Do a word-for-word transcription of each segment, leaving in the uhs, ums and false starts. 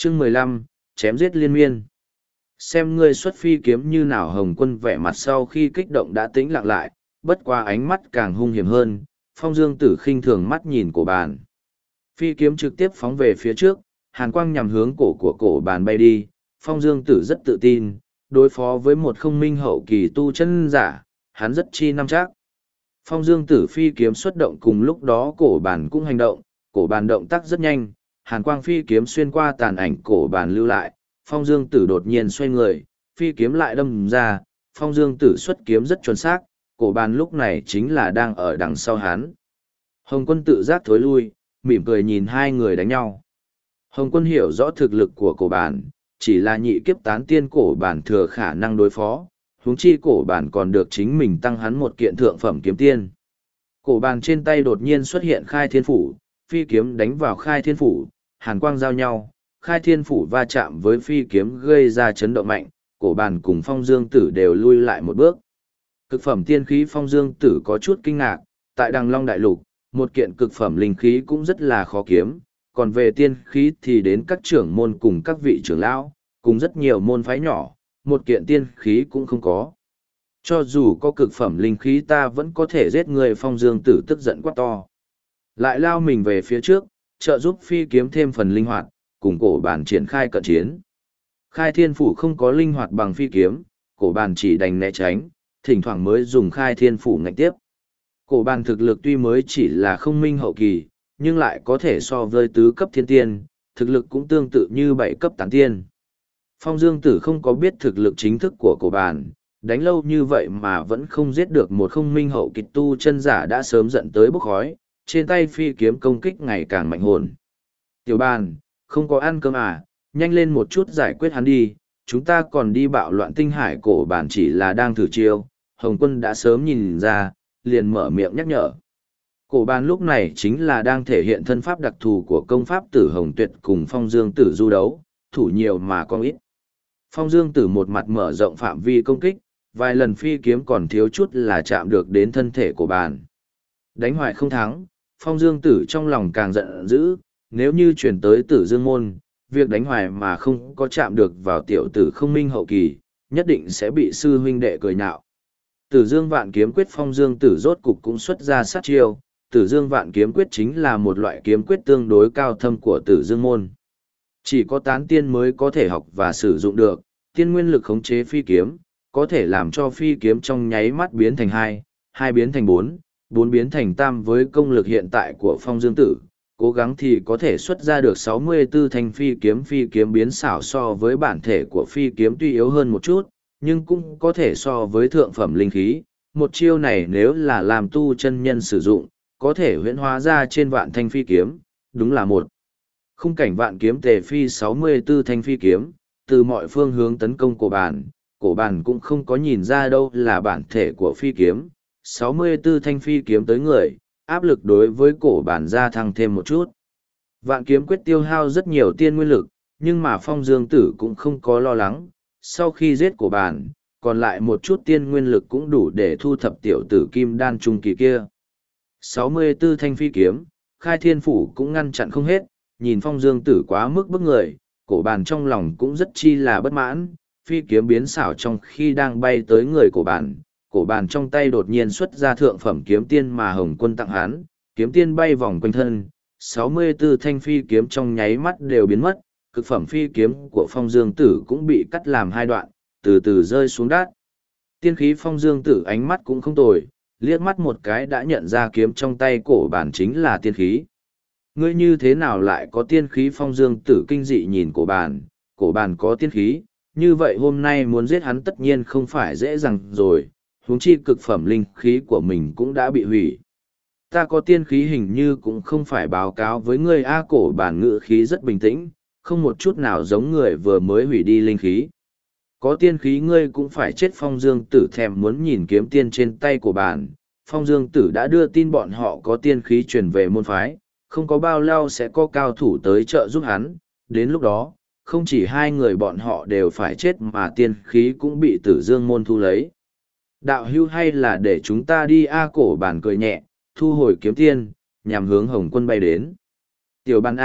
Chương mười lăm, chém giết liên miên. Xem ngươi xuất phi kiếm như nào. Hồng Quân vẻ mặt sau khi kích động đã tĩnh lặng lại, bất qua ánh mắt càng hung hiểm hơn. Phong Dương Tử khinh thường mắt nhìn cổ bàn. Phi kiếm trực tiếp phóng về phía trước, hàn quang nhằm hướng cổ của cổ bàn bay đi. Phong Dương Tử rất tự tin, đối phó với một không minh hậu kỳ tu chân giả, hắn rất chi năm chắc. Phong Dương Tử phi kiếm xuất động cùng lúc đó cổ bàn cũng hành động, cổ bàn động tác rất nhanh, hàn quang phi kiếm xuyên qua tàn ảnh cổ bàn lưu lại, Phong Dương Tử đột nhiên xoay người, phi kiếm lại đâm ra, Phong Dương Tử xuất kiếm rất chuẩn xác, cổ bàn lúc này chính là đang ở đằng sau hắn. Hồng Quân tự giác thối lui, mỉm cười nhìn hai người đánh nhau. Hồng Quân hiểu rõ thực lực của cổ bàn, chỉ là nhị kiếp tán tiên cổ bản thừa khả năng đối phó, huống chi cổ bản còn được chính mình tăng hắn một kiện thượng phẩm kiếm tiên. Cổ bàn trên tay đột nhiên xuất hiện khai thiên phủ, phi kiếm đánh vào khai thiên phủ, hàn quang giao nhau, khai thiên phủ va chạm với phi kiếm gây ra chấn động mạnh, cổ bàn cùng Phong Dương Tử đều lui lại một bước. Cực phẩm tiên khí Phong Dương Tử có chút kinh ngạc, tại Đằng Long Đại Lục, một kiện cực phẩm linh khí cũng rất là khó kiếm, còn về tiên khí thì đến các trưởng môn cùng các vị trưởng lão, cùng rất nhiều môn phái nhỏ, một kiện tiên khí cũng không có. Cho dù có cực phẩm linh khí ta vẫn có thể giết người. Phong Dương Tử tức giận quát to. Lại lao mình về phía trước, trợ giúp phi kiếm thêm phần linh hoạt, cùng cổ bàn triển khai cận chiến. Khai thiên phủ không có linh hoạt bằng phi kiếm, cổ bàn chỉ đành né tránh, thỉnh thoảng mới dùng khai thiên phủ ngạnh tiếp. Cổ bàn thực lực tuy mới chỉ là không minh hậu kỳ, nhưng lại có thể so với tứ cấp thiên tiên, thực lực cũng tương tự như bảy cấp tán tiên. Phong Dương Tử không có biết thực lực chính thức của cổ bàn, đánh lâu như vậy mà vẫn không giết được một không minh hậu kỳ tu chân giả đã sớm giận tới bốc khói, trên tay phi kiếm công kích ngày càng mạnh hồn. Tiểu bàn, không có ăn cơm à, nhanh lên một chút giải quyết hắn đi, chúng ta còn đi bạo loạn tinh hải. Cổ bàn chỉ là đang thử chiêu, Hồng Quân đã sớm nhìn ra, liền mở miệng nhắc nhở. Cổ bàn lúc này chính là đang thể hiện thân pháp đặc thù của công pháp Tử Hồng Tuyệt cùng Phong Dương Tử du đấu, thủ nhiều mà con ít. Phong Dương Tử một mặt mở rộng phạm vi công kích, vài lần phi kiếm còn thiếu chút là chạm được đến thân thể của bàn. Đánh hoài không thắng, Phong Dương Tử trong lòng càng giận dữ, nếu như chuyển tới Tử Dương Môn, việc đánh hoài mà không có chạm được vào tiểu tử không minh hậu kỳ, nhất định sẽ bị sư huynh đệ cười nhạo. Tử Dương Vạn Kiếm Quyết. Phong Dương Tử rốt cục cũng xuất ra sát chiêu. Tử Dương Vạn Kiếm Quyết chính là một loại kiếm quyết tương đối cao thâm của Tử Dương Môn. Chỉ có tán tiên mới có thể học và sử dụng được, tiên nguyên lực khống chế phi kiếm, có thể làm cho phi kiếm trong nháy mắt biến thành hai, hai biến thành bốn, bốn biến thành tam. Với công lực hiện tại của Phong Dương Tử, cố gắng thì có thể xuất ra được sáu mươi tư thanh phi kiếm. Phi kiếm biến xảo so với bản thể của phi kiếm tuy yếu hơn một chút, nhưng cũng có thể so với thượng phẩm linh khí. Một chiêu này nếu là làm tu chân nhân sử dụng, có thể huyễn hóa ra trên vạn thanh phi kiếm, đúng là một khung cảnh vạn kiếm tề phi. Sáu mươi tư thanh phi kiếm, từ mọi phương hướng tấn công cổ bàn, cổ bàn cũng không có nhìn ra đâu là bản thể của phi kiếm. Sáu mươi tư thanh phi kiếm tới người, áp lực đối với cổ bàn gia tăng thêm một chút. Vạn kiếm quyết tiêu hao rất nhiều tiên nguyên lực, nhưng mà Phong Dương Tử cũng không có lo lắng, sau khi giết cổ bàn, còn lại một chút tiên nguyên lực cũng đủ để thu thập tiểu tử kim đan trung kỳ kia. Sáu mươi tư thanh phi kiếm, khai thiên phủ cũng ngăn chặn không hết, nhìn Phong Dương Tử quá mức bức người, cổ bàn trong lòng cũng rất chi là bất mãn. Phi kiếm biến xảo trong khi đang bay tới người cổ bàn, cổ bàn trong tay đột nhiên xuất ra thượng phẩm kiếm tiên mà Hồng Quân tặng hắn, kiếm tiên bay vòng quanh thân, sáu mươi tư thanh phi kiếm trong nháy mắt đều biến mất, cực phẩm phi kiếm của Phong Dương Tử cũng bị cắt làm hai đoạn, từ từ rơi xuống đất. Tiên khí Phong Dương Tử ánh mắt cũng không tồi, liếc mắt một cái đã nhận ra kiếm trong tay cổ bàn chính là tiên khí. Ngươi như thế nào lại có tiên khí? Phong Dương Tử kinh dị nhìn cổ bàn, cổ bàn có tiên khí, như vậy hôm nay muốn giết hắn tất nhiên không phải dễ dàng rồi, huống chi cực phẩm linh khí của mình cũng đã bị hủy. Ta có tiên khí hình như cũng không phải báo cáo với ngươi. A, cổ bàn ngữ khí rất bình tĩnh, không một chút nào giống người vừa mới hủy đi linh khí. Có tiên khí ngươi cũng phải chết. Phong Dương Tử thèm muốn nhìn kiếm tiên trên tay của bàn. Phong Dương Tử đã đưa tin bọn họ có tiên khí truyền về môn phái, không có bao lâu sẽ có cao thủ tới trợ giúp hắn, đến lúc đó, không chỉ hai người bọn họ đều phải chết mà tiên khí cũng bị Tử Dương môn thu lấy. Đạo hưu hay là để chúng ta đi? A, cổ bàn cười nhẹ, thu hồi kiếm tiên, nhằm hướng Hồng Quân bay đến. Tiểu bàn A,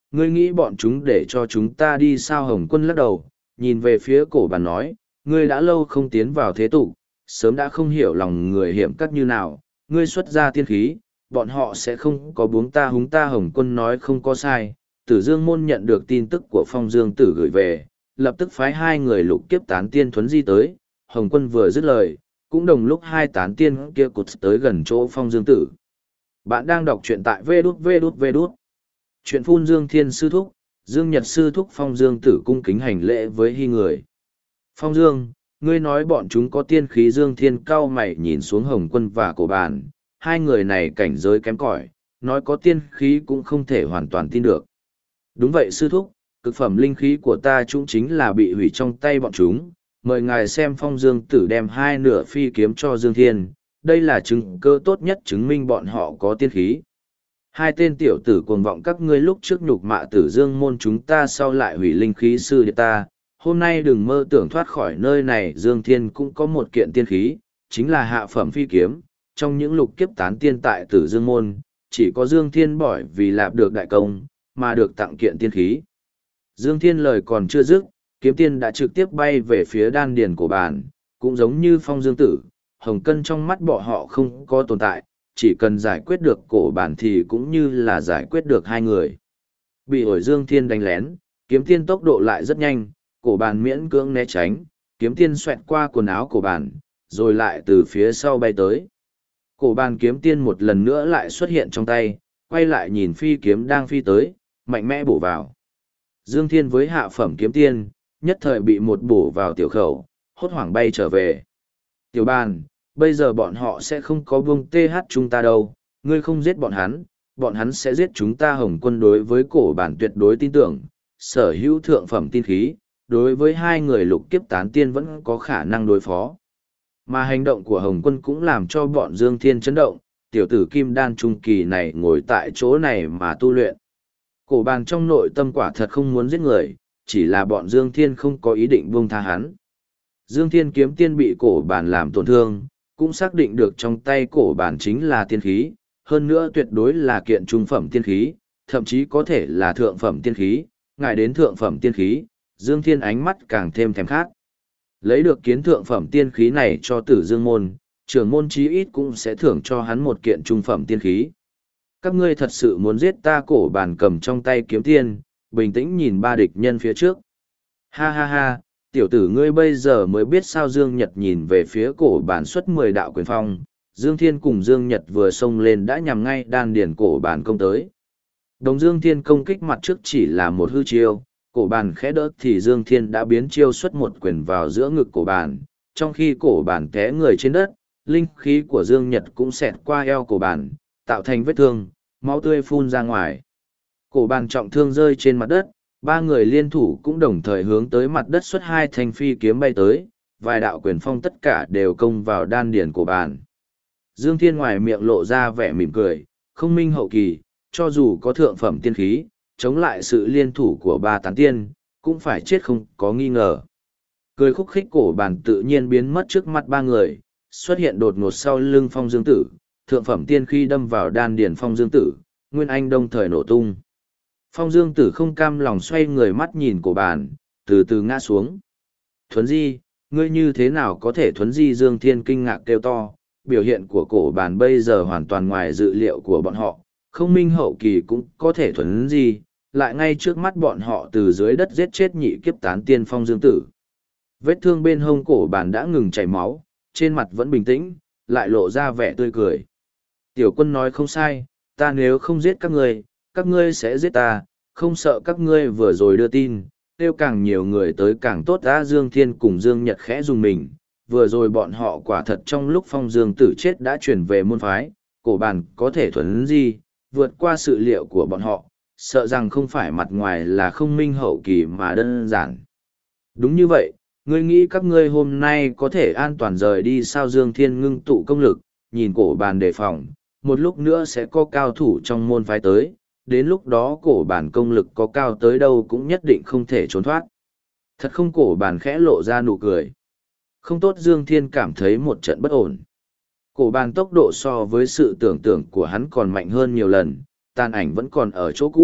ngươi nghĩ bọn chúng để cho chúng ta đi sao? Hồng Quân lắc đầu, nhìn về phía cổ bàn nói, ngươi đã lâu không tiến vào thế tục, sớm đã không hiểu lòng người hiểm cắt như nào, ngươi xuất ra tiên khí, bọn họ sẽ không có buông ta húng ta. Hồng Quân nói không có sai, Tử Dương môn nhận được tin tức của Phong Dương Tử gửi về, lập tức phái hai người lục kiếp tán tiên thuấn di tới. Hồng Quân vừa dứt lời, cũng đồng lúc hai tán tiên kia cụt tới gần chỗ Phong Dương Tử. Bạn đang đọc truyện tại vê đút vê đút vê đút. Chuyện phun Dương Thiên Sư Thúc, Dương Nhật Sư Thúc. Phong Dương Tử cung kính hành lễ với hy người. Phong Dương, ngươi nói bọn chúng có tiên khí. Dương Thiên cao mày nhìn xuống Hồng Quân và cổ bàn, hai người này cảnh giới kém cỏi, nói có tiên khí cũng không thể hoàn toàn tin được. Đúng vậy sư thúc, cực phẩm linh khí của ta cũng chính là bị hủy trong tay bọn chúng. Mời ngài xem. Phong Dương Tử đem hai nửa phi kiếm cho Dương Thiên, đây là chứng cơ tốt nhất chứng minh bọn họ có tiên khí. Hai tên tiểu tử cuồng vọng, các ngươi lúc trước nhục mạ Tử Dương môn chúng ta, sau lại hủy linh khí sư đệ ta, hôm nay đừng mơ tưởng thoát khỏi nơi này. Dương Thiên cũng có một kiện tiên khí, chính là hạ phẩm phi kiếm, trong những lục kiếp tán tiên tại Tử Dương môn, chỉ có Dương Thiên bởi vì lạp được đại công, mà được tặng kiện tiên khí. Dương Thiên lời còn chưa dứt, kiếm tiên đã trực tiếp bay về phía đan điền của bàn, cũng giống như Phong Dương Tử, Hồng Cân trong mắt bọn họ không có tồn tại, chỉ cần giải quyết được cổ bản thì cũng như là giải quyết được hai người. Bị ổi Dương Thiên đánh lén, kiếm tiên tốc độ lại rất nhanh, cổ bản miễn cưỡng né tránh, kiếm tiên xoẹt qua quần áo cổ bản, rồi lại từ phía sau bay tới. Cổ bản kiếm tiên một lần nữa lại xuất hiện trong tay, quay lại nhìn phi kiếm đang phi tới, mạnh mẽ bổ vào. Dương Thiên với hạ phẩm kiếm tiên, nhất thời bị một bổ vào tiểu khẩu, hốt hoảng bay trở về. Tiểu bàn, bây giờ bọn họ sẽ không có buông tê hát chúng ta đâu, ngươi không giết bọn hắn, bọn hắn sẽ giết chúng ta. Hồng Quân đối với cổ bản tuyệt đối tin tưởng, sở hữu thượng phẩm tiên khí, đối với hai người lục kiếp tán tiên vẫn có khả năng đối phó. Mà hành động của Hồng Quân cũng làm cho bọn Dương Thiên chấn động, tiểu tử kim đan trung kỳ này ngồi tại chỗ này mà tu luyện. Cổ bàn trong nội tâm quả thật không muốn giết người, chỉ là bọn Dương Thiên không có ý định buông tha hắn. Dương Thiên kiếm tiên bị cổ bàn làm tổn thương, cũng xác định được trong tay cổ bàn chính là tiên khí, hơn nữa tuyệt đối là kiện trung phẩm tiên khí, thậm chí có thể là thượng phẩm tiên khí. Ngại đến thượng phẩm tiên khí, Dương Thiên ánh mắt càng thêm thèm khát. Lấy được kiến thượng phẩm tiên khí này cho Tử Dương môn, trưởng môn chí ít cũng sẽ thưởng cho hắn một kiện trung phẩm tiên khí. Các ngươi thật sự muốn giết ta? Cổ bàn cầm trong tay kiếm tiên, bình tĩnh nhìn ba địch nhân phía trước. Ha ha ha, tiểu tử ngươi bây giờ mới biết sao? Dương Nhật nhìn về phía cổ bàn xuất mười đạo quyền phong, Dương Thiên cùng Dương Nhật vừa xông lên đã nhằm ngay đan điền cổ bàn công tới. Đồng Dương Thiên công kích mặt trước chỉ là một hư chiêu, cổ bàn khẽ đỡ thì Dương Thiên đã biến chiêu xuất một quyền vào giữa ngực cổ bàn, trong khi cổ bàn té người trên đất, linh khí của Dương Nhật cũng xẹt qua eo cổ bàn, tạo thành vết thương, máu tươi phun ra ngoài. Cổ bàn trọng thương rơi trên mặt đất, ba người liên thủ cũng đồng thời hướng tới mặt đất xuất hai thanh phi kiếm bay tới, vài đạo quyền phong tất cả đều công vào đan điền cổ bàn. Dương Thiên ngoài miệng lộ ra vẻ mỉm cười, không minh hậu kỳ, cho dù có thượng phẩm tiên khí, chống lại sự liên thủ của ba tán tiên, cũng phải chết không có nghi ngờ. Cười khúc khích, cổ bàn tự nhiên biến mất trước mặt ba người, xuất hiện đột ngột sau lưng Phong Dương Tử, thượng phẩm tiên khí đâm vào đan điền Phong Dương Tử, Nguyên Anh đồng thời nổ tung. Phong Dương Tử không cam lòng xoay người mắt nhìn cổ bàn, từ từ ngã xuống. Thuấn di, ngươi như thế nào có thể thuấn di? Dương Thiên kinh ngạc kêu to, biểu hiện của cổ bàn bây giờ hoàn toàn ngoài dự liệu của bọn họ, không minh hậu kỳ cũng có thể thuấn di, lại ngay trước mắt bọn họ từ dưới đất giết chết nhị kiếp tán tiên Phong Dương Tử. Vết thương bên hông cổ bàn đã ngừng chảy máu, trên mặt vẫn bình tĩnh, lại lộ ra vẻ tươi cười. Tiểu Quân nói không sai, ta nếu không giết các ngươi, các ngươi sẽ giết ta, không sợ các ngươi vừa rồi đưa tin, tiêu càng nhiều người tới càng tốt. Đã Dương Thiên cùng Dương Nhật khẽ dùng mình, vừa rồi bọn họ quả thật trong lúc Phong Dương Tử chết đã chuyển về môn phái, cổ bàn có thể thuấn di, vượt qua sự liệu của bọn họ, sợ rằng không phải mặt ngoài là không minh hậu kỳ mà đơn giản. Đúng như vậy, ngươi nghĩ các ngươi hôm nay có thể an toàn rời đi sao? Dương Thiên ngưng tụ công lực, nhìn cổ bàn đề phòng, một lúc nữa sẽ có cao thủ trong môn phái tới, đến lúc đó cổ bàn công lực có cao tới đâu cũng nhất định không thể trốn thoát. Thật không? Cổ bàn khẽ lộ ra nụ cười. Không tốt. Dương Thiên cảm thấy một trận bất ổn. Cổ bàn tốc độ so với sự tưởng tượng của hắn còn mạnh hơn nhiều lần, tàn ảnh vẫn còn ở chỗ cũ,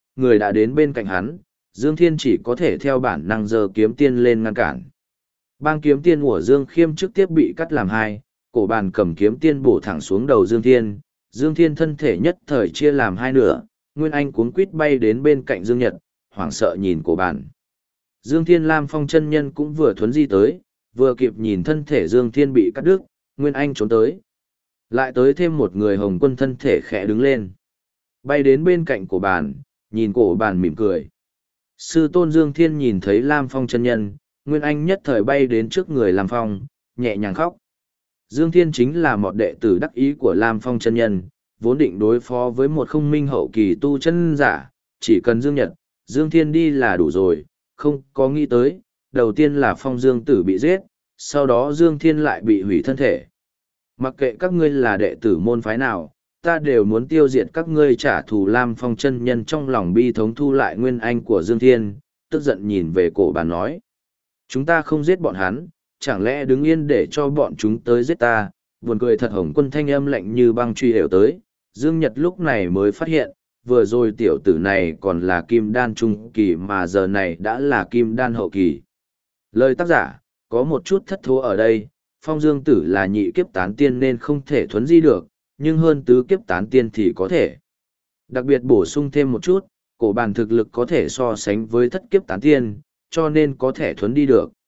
người đã đến bên cạnh hắn, Dương Thiên chỉ có thể theo bản năng giơ kiếm tiên lên ngăn cản. Bang kiếm tiên của Dương Khiêm trực tiếp bị cắt làm hai, cổ bàn cầm kiếm tiên bổ thẳng xuống đầu Dương Thiên, Dương Thiên thân thể nhất thời chia làm hai nửa, Nguyên Anh cuống quít bay đến bên cạnh Dương Nhật, hoảng sợ nhìn cổ bàn. Dương Thiên Lam Phong chân nhân cũng vừa thuấn di tới, vừa kịp nhìn thân thể Dương Thiên bị cắt đứt, Nguyên Anh trốn tới. Lại tới thêm một người Hồng Quân thân thể khẽ đứng lên. Bay đến bên cạnh cổ bàn, nhìn cổ bàn mỉm cười. Sư tôn Dương Thiên nhìn thấy Lam Phong chân nhân, Nguyên Anh nhất thời bay đến trước người Lam Phong, nhẹ nhàng khóc. Dương Thiên chính là một đệ tử đắc ý của Lam Phong chân nhân, vốn định đối phó với một không minh hậu kỳ tu chân giả, chỉ cần Dương Nhật, Dương Thiên đi là đủ rồi, không có nghĩ tới, đầu tiên là Phong Dương Tử bị giết, sau đó Dương Thiên lại bị hủy thân thể. Mặc kệ các ngươi là đệ tử môn phái nào, ta đều muốn tiêu diệt các ngươi trả thù. Lam Phong chân nhân trong lòng bi thống thu lại Nguyên Anh của Dương Thiên, tức giận nhìn về cổ bàn nói. Chúng ta không giết bọn hắn, chẳng lẽ đứng yên để cho bọn chúng tới giết ta? Buồn cười thật. Hồng Quân thanh âm lạnh như băng truy hiểu tới, Dương Nhật lúc này mới phát hiện, vừa rồi tiểu tử này còn là kim đan trung kỳ mà giờ này đã là kim đan hậu kỳ. Lời tác giả, có một chút thất thố ở đây, Phong Dương Tử là nhị kiếp tán tiên nên không thể thuấn di được, nhưng hơn tứ kiếp tán tiên thì có thể. Đặc biệt bổ sung thêm một chút, cổ bàn thực lực có thể so sánh với thất kiếp tán tiên, cho nên có thể thuấn đi được.